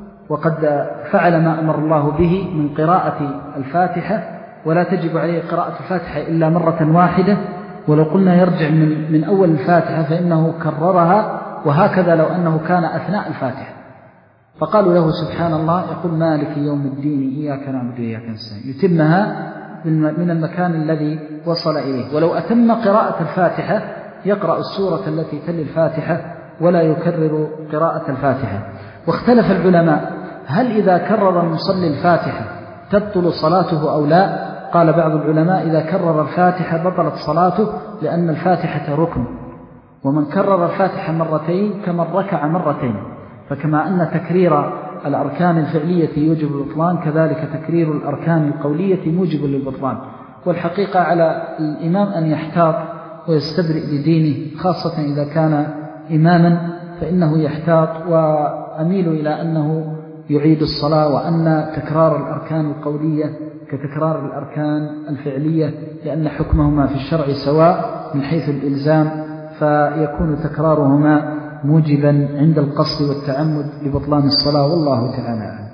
وقد فعل ما أمر الله به من قراءة الفاتحة، ولا تجب عليه قراءة الفاتحة إلا مرة واحدة. ولو قلنا يرجع من, من أول الفاتحة فإنه كررها، وهكذا لو أنه كان أثناء الفاتحة. فقالوا له سبحان الله يقول مالك يوم الدين إياك نعبد وإياك نستعين، يتمها من المكان الذي وصل إليه. ولو أتم قراءة الفاتحة يقرأ السورة التي تلي الفاتحة ولا يكرر قراءة الفاتحة. واختلف العلماء هل إذا كرر المصلي الفاتحة تبطل صلاته أو لا؟ قال بعض العلماء إذا كرر الفاتحة بطلت صلاته، لأن الفاتحة ركن، ومن كرر الفاتحة مرتين كمن ركع مرتين، فكما أن تكرير الأركان الفعلية يوجب البطلان كذلك تكرير الأركان القولية موجب للبطلان. والحقيقة على الإمام أن يحتاط ويستبرئ لدينه، خاصة إذا كان إماما فإنه يحتاط. وأميل إلى أنه يعيد الصلاة، وأن تكرار الأركان القولية كتكرار الأركان الفعلية، لأن حكمهما في الشرع سواء من حيث الإلزام، فيكون تكرارهما موجبا عند القصد والتعمد لبطلان الصلاة، والله تعالى أعلم.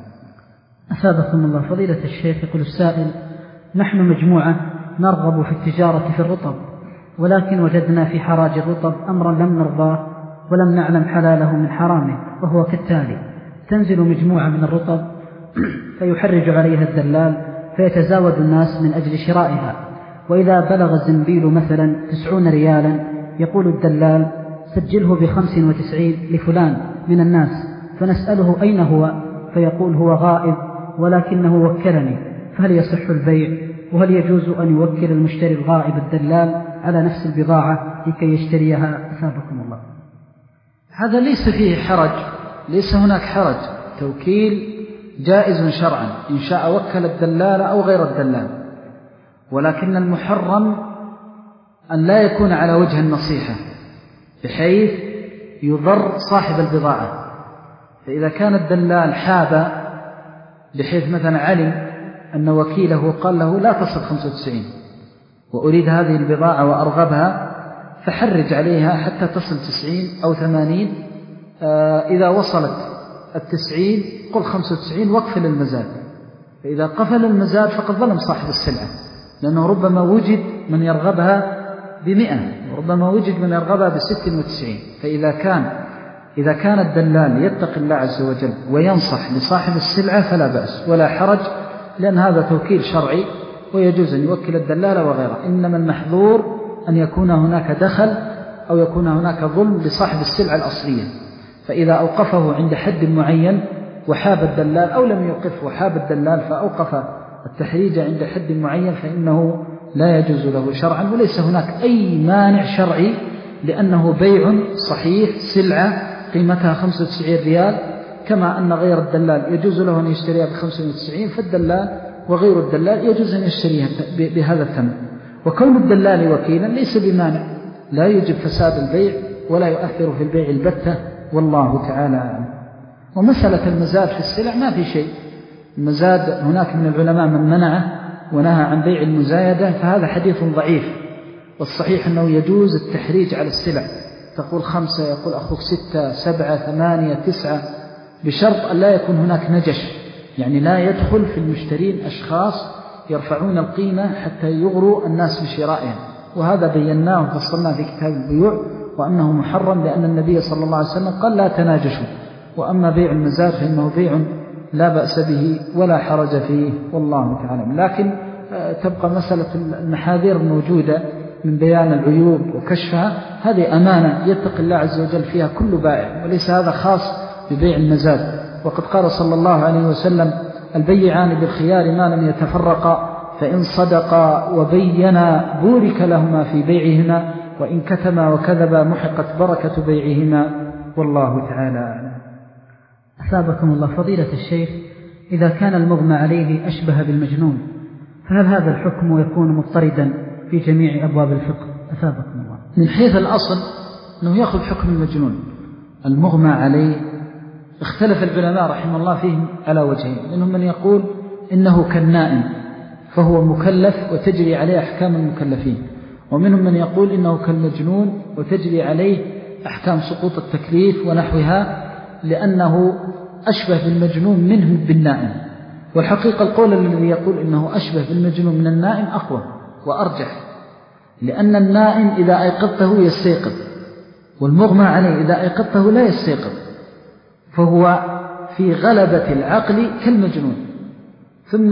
أثابكم الله. فضيلة الشيخ، يقول السائل: نحن مجموعة نرغب في التجارة في الرطب، ولكن وجدنا في حراج الرطب أمرا لم نرضاه ولم نعلم حلاله من حرامه، وهو كالتالي: تنزل مجموعة من الرطب فيحرج عليها الدلال فيتزاود الناس من أجل شرائها، وإذا بلغ الزنبيل مثلا تسعون ريالا يقول الدلال: سجله بخمس وتسعين لفلان من الناس، فنسأله أين هو؟ فيقول: هو غائب ولكنه وكلني. فهل يصح البيع؟ وهل يجوز أن يوكل المشتري الغائب الدلال على نفس البضاعة لكي يشتريها؟ أثابكم الله. هذا ليس فيه حرج، ليس هناك حرج، توكيل جائز شرعا، إن شاء وكل الدلال أو غير الدلال، ولكن المحرم أن لا يكون على وجه النصيحة بحيث يضر صاحب البضاعة. فإذا كان الدلال حاب بحيث مثلا علم أن وكيله قال له لا تصل خمسة وتسعين وأريد هذه البضاعة وأرغبها، فحرج عليها حتى تصل تسعين أو ثمانين، آه إذا وصلت التسعين قل خمسة وتسعين واقفل المزاد. فإذا قفل المزاد فقد ظلم صاحب السلعة، لأنه ربما وجد من يرغبها بمئة وربما وجد من يرغبها بست وتسعين. فإذا كان إذا كان الدلال يتقي الله عز وجل وينصح لصاحب السلعة فلا بأس ولا حرج، لأن هذا توكيل شرعي ويجوز أن يوكل الدلال وغيره. إنما المحظور أن يكون هناك دخل أو يكون هناك ظلم لصاحب السلعة الأصلية. فإذا أوقفه عند حد معين وحاب الدلال، أو لم يوقفه وحاب الدلال فأوقف التحريج عند حد معين، فإنه لا يجوز له شرعا، وليس هناك أي مانع شرعي، لأنه بيع صحيح، سلعة قيمتها خمسة وتسعين ريال، كما أن غير الدلال يجوز له أن يشتريها بخمسة وتسعين، فالدلال وغير الدلال يجوز أن يشتريها بهذا الثمن. وكون الدلال وكيلا ليس بمانع، لا يوجب فساد البيع ولا يؤثر في البيع البتة، والله تعالى أعلم. ومسألة المزاد في السلع ما في شيء، المزاد هناك من العلماء من منعه ونهى عن بيع المزايدة، فهذا حديث ضعيف، والصحيح أنه يجوز التحريج على السلع، تقول خمسة يقول أخوك ستة سبعة ثمانية تسعة، بشرط أن لا يكون هناك نجش، يعني لا يدخل في المشترين أشخاص يرفعون القيمة حتى يغروا الناس بشرائهم، وهذا بيناه وفصلنا في كتاب البيوع، وأنه محرم، لأن النبي صلى الله عليه وسلم قال لا تناجشوا. وأما بيع المزاد فإنه بيع لا بأس به ولا حرج فيه، والله تعالى. لكن تبقى مسألة المحاذير الموجودة من بيان العيوب وكشفها، هذه أمانة يتقي الله عز وجل فيها كل بائع، وليس هذا خاص ببيع المزاد. وقد قال صلى الله عليه وسلم: البيعان بالخيار ما لم يتفرقا، فإن صدقا وبينا بورك لهما في بيعهما، وإن كتما وكذبا محقت بركة بيعهما، والله تعالى أعلم. أثابكم الله. فضيلة الشيخ، إذا كان المغمى عليه أشبه بالمجنون فهل هذا الحكم يكون مضطردا في جميع أبواب الفقه؟ أثابكم الله. من حيث الأصل أنه يأخذ حكم المجنون. المغمى عليه اختلف العلماء رحمه الله فيهم على وجهين، منهم من يقول إنه كالنائم فهو مكلف وتجري عليه أحكام المكلفين، ومنهم من يقول إنه كالمجنون وتجري عليه أحكام سقوط التكليف ونحوها، لأنه أشبه بالمجنون منه بالنائم. والحقيقة القول الذي يقول إنه أشبه بالمجنون من النائم أقوى وأرجح، لأن النائم إذا أيقظته يستيقظ، والمغمى عليه إذا أيقظته لا يستيقظ، فهو في غلبة العقل كالمجنون. ثم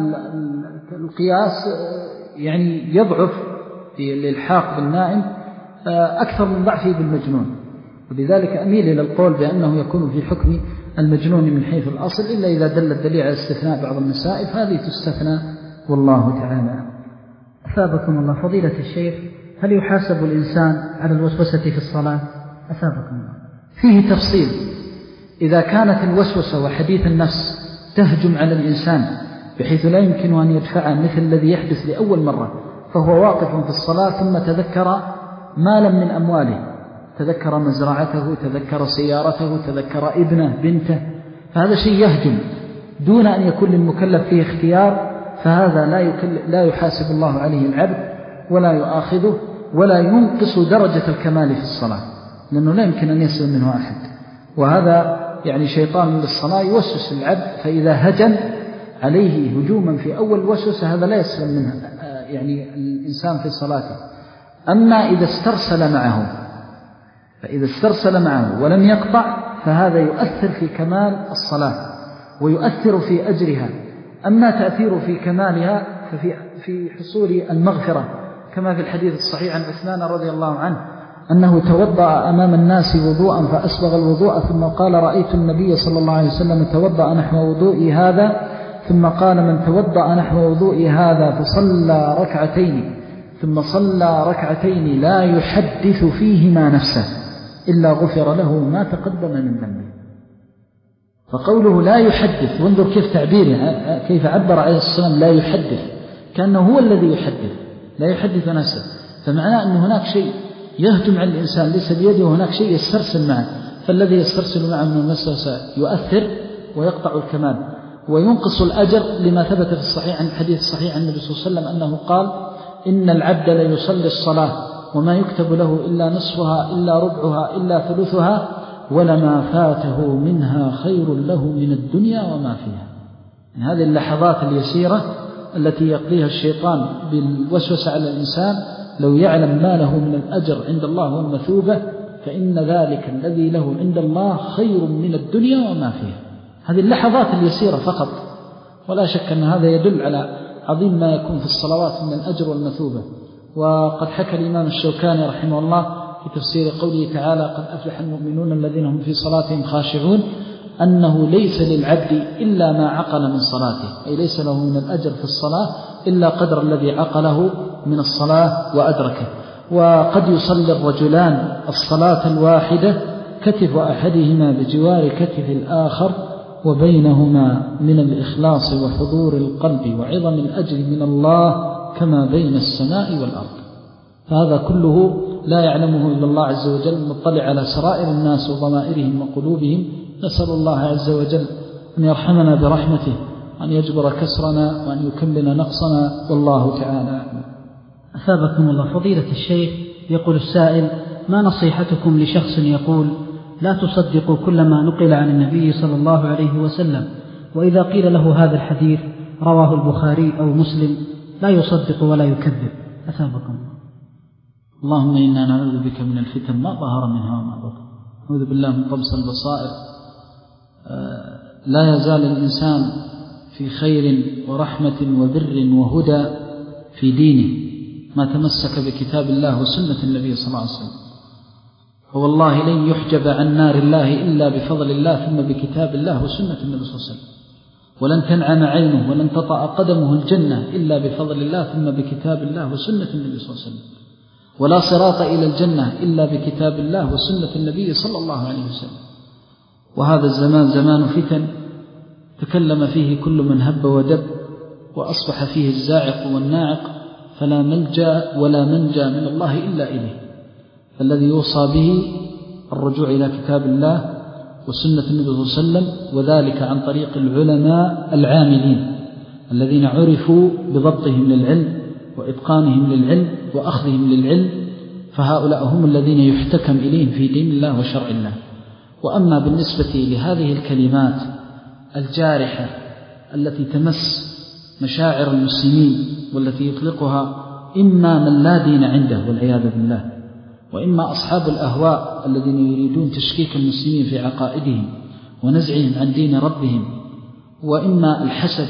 القياس يعني يضعف في الإلحاق بالنائم أكثر من ضعفه بالمجنون، ولذلك أميل إلى القول بأنه يكون في حكم المجنون من حيث الأصل، إلا إذا دل الدليل على استثناء بعض المسائل هذه تستثنى والله تعالى. أثابكم الله. فضيلة الشيخ، هل يحاسب الإنسان على الوسوسة في الصلاة؟ أثابكم الله. فيه تفصيل. إذا كانت الوسوسة وحديث النفس تهجم على الإنسان بحيث لا يمكن أن يدفعه مثل الذي يحدث لأول مرة، فهو واقف في الصلاة ثم تذكر مالا من أمواله، تذكر مزرعته، تذكر سيارته، تذكر ابنه بنته، فهذا شيء يهجم دون أن يكون للمكلف فيه اختيار، فهذا لا, لا يحاسب الله عليه العبد ولا يؤاخذه ولا ينقص درجة الكمال في الصلاة، لأنه لا يمكن أن يسلم منه أحد. وهذا يعني شيطان للصلاة يوسوس العبد، فإذا هجم عليه هجوما في أول وسوسة هذا لا يسلم منه يعني الإنسان في صلاته. أما إذا استرسل معه فإذا استرسل معه ولم يقطع فهذا يؤثر في كمال الصلاة ويؤثر في أجرها. أما تأثير في كمالها ففي في حصول المغفرة، كما في الحديث الصحيح عن عثمان رضي الله عنه أنه توضأ أمام الناس وضوءا فأسبغ الوضوء، ثم قال: رأيت النبي صلى الله عليه وسلم توضأ نحو وضوئي هذا، ثم قال: من توضأ نحو وضوئي هذا فصلى ركعتين ثم صلى ركعتين لا يحدث فيهما نفسه إلا غفر له ما تقدم من ذنبه. فقوله لا يحدث، وانظر كيف تعبيره، كيف عبر عليه السلام لا يحدث، كأنه هو الذي يحدث، لا يحدث نفسه، فمعناه أن هناك شيء يهجم على الإنسان ليس بيده، وهناك شيء يسترسل معه، فالذي يسترسل معه من الوسوسة يؤثر ويقطع الكمال وينقص الأجر، لما ثبت في الصحيح عن الحديث الصحيح عن النبي صلى الله عليه وسلم أنه قال: إن العبد لا يصلي الصلاة وما يكتب له إلا نصفها إلا ربعها إلا ثلثها ولما فاته منها خير له من الدنيا وما فيها. يعني هذه اللحظات اليسيرة التي يقضيها الشيطان بالوسوسة على الإنسان، لو يعلم ما له من الأجر عند الله والمثوبة فإن ذلك الذي له عند الله خير من الدنيا وما فيها. هذه اللحظات اليسيرة فقط، ولا شك أن هذا يدل على عظيم ما يكون في الصلوات من الأجر والمثوبة. وقد حكى الإمام الشوكاني رحمه الله في تفسير قوله تعالى: قد أفلح المؤمنون الذين هم في صلاتهم خاشعون، أنه ليس للعبد إلا ما عقل من صلاته، أي ليس له من الأجر في الصلاة إلا قدر الذي عقله من الصلاة وأدركه. وقد يصلي الرجلان الصلاة الواحدة كتف أحدهما بجوار كتف الآخر وبينهما من الإخلاص وحضور القلب وعظم الأجر من الله كما بين السماء والأرض. فهذا كله لا يعلمه إلا الله عز وجل، مطلع على سرائر الناس وضمائرهم وقلوبهم. نسأل الله عز وجل أن يرحمنا برحمته، أن يجبر كسرنا وأن يكمل نقصنا، والله تعالى. أثابكم الله. فضيلة الشيخ، يقول السائل: ما نصيحتكم لشخص يقول لا تصدقوا كل ما نقل عن النبي صلى الله عليه وسلم، وإذا قيل له هذا الحديث رواه البخاري أو مسلم لا يصدق ولا يكذب؟ أثابكم الله. اللهم إنا نعوذ بك من الفتن ما ظهر منها وما بطن، نعوذ بالله من طمس البصائر. لا يزال الإنسان في خير ورحمة وبر وهدى في دينه ما تمسك بكتاب الله وسنة النبي صلى الله عليه وسلم. فوالله لن يحجب عن نار الله إلا بفضل الله ثم بكتاب الله وسنة النبي صلى الله عليه وسلم، ولن تنعم عينه ولن تطأ قدمه الجنة إلا بفضل الله ثم بكتاب الله وسنة النبي صلى الله عليه وسلم، ولا صراط إلى الجنة إلا بكتاب الله وسنة النبي صلى الله عليه وسلم. وهذا الزمان زمان فتن تكلم فيه كل من هب ودب، وأصبح فيه الزاعق والناعق، فلا ملجأ ولا منجى من الله إلا إليه. فالذي يوصى به الرجوع إلى كتاب الله وسنة النبي صلى الله عليه وسلم، وذلك عن طريق العلماء العاملين الذين عرفوا بضبطهم للعلم وإتقانهم للعلم وأخذهم للعلم، فهؤلاء هم الذين يحتكم إليهم في دين الله وشرع الله. وأما بالنسبة لهذه الكلمات الجارحة التي تمس مشاعر المسلمين والتي يطلقها إما من لا دين عنده والعياذ بالله، وإما أصحاب الأهواء الذين يريدون تشكيك المسلمين في عقائدهم ونزعهم عن دين ربهم، وإما الحسد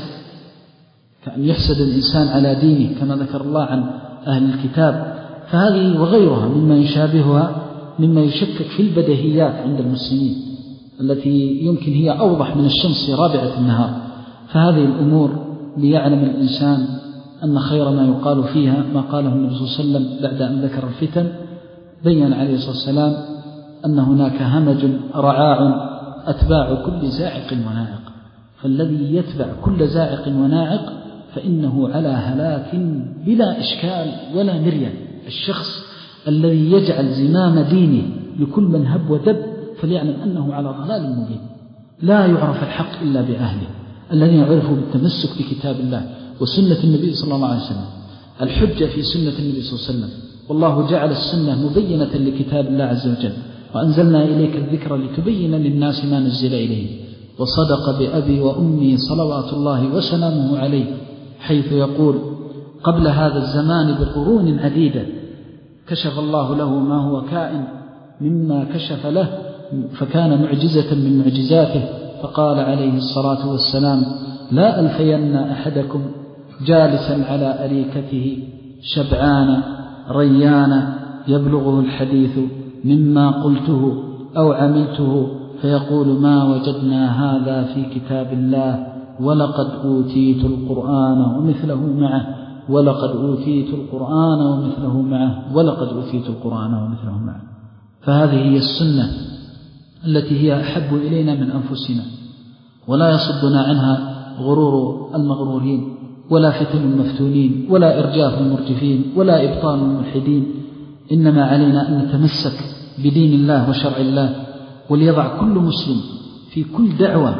كأن يحسد الإنسان على دينه كما ذكر الله عن أهل الكتاب، فهذه وغيرها مما يشابهها مما يشكك في البديهيات عند المسلمين التي يمكن هي أوضح من الشمس في رابعة النهار. فهذه الأمور ليعلم الإنسان أن خير ما يقال فيها ما قاله النبي صلى الله عليه وسلم بعد أن ذكر الفتن. بين عليه الصلاة والسلام أن هناك همج رعاع أتباع كل زاعق وناعق، فالذي يتبع كل زاعق وناعق فإنه على هلاك بلا إشكال ولا مرية. الشخص الذي يجعل زمام دينه لكل من هب ودب فليعلم أنه على ضلال مبين. لا يعرف الحق إلا بأهله الذين يعرفوا بالتمسك بكتاب الله وسنة النبي صلى الله عليه وسلم. الحجة في سنة النبي صلى الله عليه وسلم، والله جعل السنة مبينة لكتاب الله عز وجل، وأنزلنا إليك الذكر لتبين للناس ما نزل إليه. وصدق بأبي وأمي صلوات الله وسلامه عليه حيث يقول قبل هذا الزمان بقرون عديدة كشف الله له ما هو كائن مما كشف له، فكان معجزة من معجزاته، فقال عليه الصلاة والسلام لا ألفين أحدكم جالسا على أريكته شبعان ريان يبلغه الحديث مما قلته أو عملته فيقول ما وجدنا هذا في كتاب الله ولقد أوتيت القرآن ومثله معه ولقد أوتيت القرآن ومثله معه ولقد أوتيت القرآن ومثله معه. فهذه هي السنة التي هي أحب إلينا من أنفسنا، ولا يصدنا عنها غرور المغرورين ولا فتن المفتونين ولا إرجاف المرجفين ولا إبطال الملحدين. إنما علينا أن نتمسك بدين الله وشرع الله، وليضع كل مسلم في كل دعوة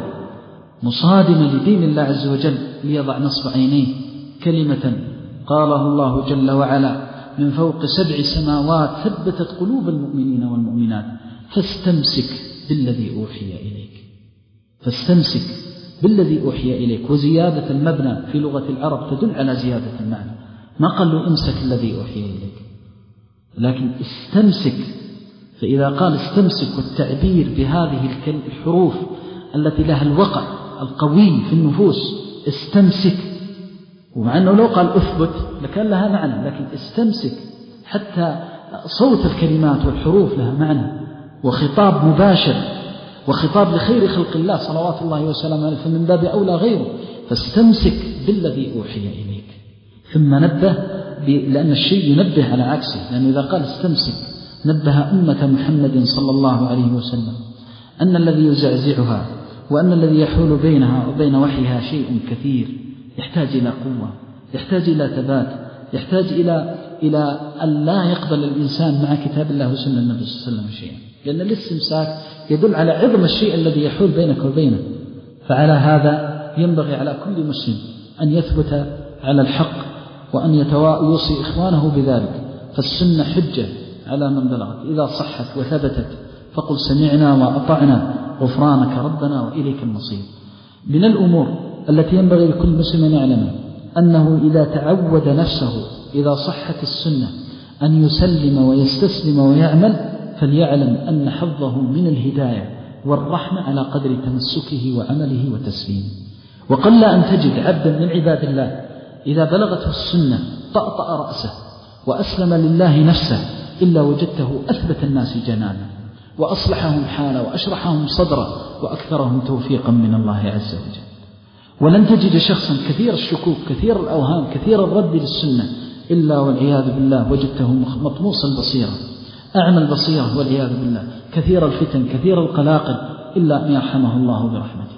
مصادمة لدين الله عز وجل ليضع نصب عينيه كلمة قالها الله جل وعلا من فوق سبع سماوات ثبتت قلوب المؤمنين والمؤمنات فاستمسك بالذي أوحي إليك. فاستمسك بالذي أوحي إليك. وزيادة المبنى في لغة العرب تدل على زيادة المعنى، ما قال له امسك الذي أوحي إليك، لكن استمسك. فإذا قال استمسك والتعبير بهذه الحروف التي لها الوقع القوي في النفوس استمسك، ومع أنه لو قال أثبت لكان لها معنى، لكن استمسك حتى صوت الكلمات والحروف لها معنى وخطاب مباشر وخطاب لخير خلق الله صلوات الله وسلامه عليه، فمن باب أولى غيره. فاستمسك بالذي أوحي إليك. ثم نبه لأن الشيء ينبه على عكسه، لأنه إذا قال استمسك نبه أمة محمد صلى الله عليه وسلم أن الذي يزعزعها وأن الذي يحول بينها وبين وحيها شيء كثير، يحتاج إلى قوة، يحتاج إلى ثبات، يحتاج إلى إلى أن لا يقبل الإنسان مع كتاب الله وسنة النبي صلى الله عليه وسلم شيئا، لأن الاستمساك يدل على عظم الشيء الذي يحول بينك وبينه. فعلى هذا ينبغي على كل مسلم أن يثبت على الحق وأن يوصي إخوانه بذلك. فالسنة حجة على من بلغت، إذا صحت وثبتت فقل سمعنا وأطعنا غفرانك ربنا وإليك المصير. من الأمور التي ينبغي لكل مسلم أن يعلم أنه إذا تعود نفسه إذا صحت السنة أن يسلم ويستسلم ويعمل، فليعلم أن حظه من الهداية والرحمة على قدر تمسكه وعمله وتسليمه. وقل أن تجد عبدا من عباد الله إذا بلغته السنة طأطأ رأسه وأسلم لله نفسه إلا وجدته أثبت الناس جنانا وأصلحهم حالا وأشرحهم صدرا وأكثرهم توفيقا من الله عز وجل. ولن تجد شخصا كثير الشكوك كثير الأوهام كثير الرد للسنة إلا والعياذ بالله وجدته مطموس البصيرة أعمى البصيرة والعياذ بالله، كثير الفتن كثير القلاقل إلا أن يرحمه الله برحمته.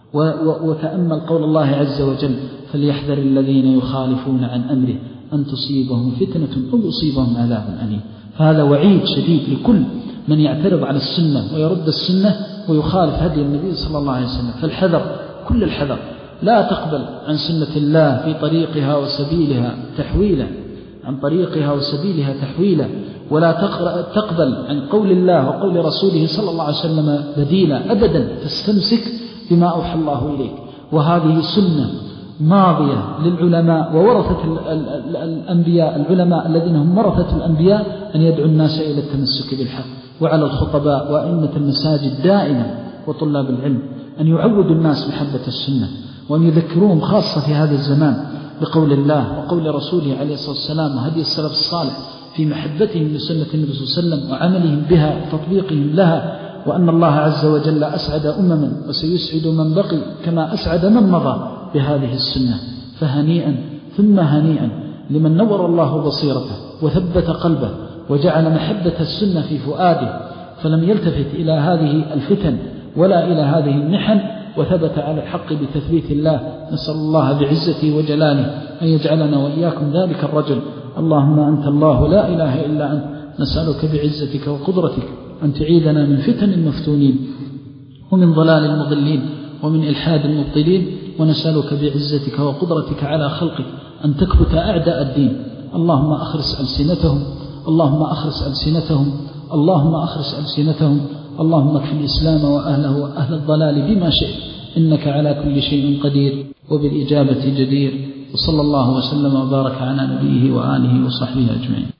وتأمل قول الله عز وجل فليحذر الذين يخالفون عن أمره أن تصيبهم فتنة أو يصيبهم عذاب أليم. فهذا وعيد شديد لكل من يعترض على السنة ويرد السنة ويخالف هدي النبي صلى الله عليه وسلم. فالحذر كل الحذر، لا تقبل عن سنة الله في طريقها وسبيلها تحويلا عن طريقها وسبيلها تحويلا، ولا تقبل عن قول الله وقول رسوله صلى الله عليه وسلم بديلا أبدا، تستمسك بما أوحى الله إليك. وهذه سنة ماضية للعلماء وورثة الأنبياء، العلماء الذين هم ورثة الأنبياء، أن يدعو الناس إلى التمسك بالحق، وعلى الخطباء وأئمة المساجد دائما وطلاب العلم أن يعودوا الناس محبة السنة، وأن يذكروهم خاصة في هذا الزمان بقول الله وقول رسوله عليه الصلاة والسلام وهدي السلف الصالح في محبتهم لسنة النبي صلى الله عليه وسلم وعملهم بها وتطبيقهم لها، وأن الله عز وجل أسعد أمما وسيسعد من بقي كما أسعد من مضى بهذه السنة. فهنيئا ثم هنيئا لمن نور الله بصيرته وثبت قلبه وجعل محبة السنة في فؤاده، فلم يلتفت إلى هذه الفتن ولا إلى هذه المحن، وثبت على الحق بتثبيت الله. نسأل الله بعزته وجلاله أن يجعلنا وإياكم ذلك الرجل. اللهم أنت الله لا إله إلا أنت، نسألك بعزتك وقدرتك أن تعيذنا من فتن المفتونين ومن ضلال المضلين ومن إلحاد المبطلين، ونسألك بعزتك وقدرتك على خلقك أن تكبت أعداء الدين. اللهم أخرس ألسنتهم اللهم أخرس ألسنتهم اللهم أخرس ألسنتهم اللهم اكفِ الإسلام وأهله وأهل الضلال بما شئت، إنك على كل شيء قدير وبالإجابة جدير. وصلى الله وسلم وبارك على نبيه وآله وصحبه أجمعين.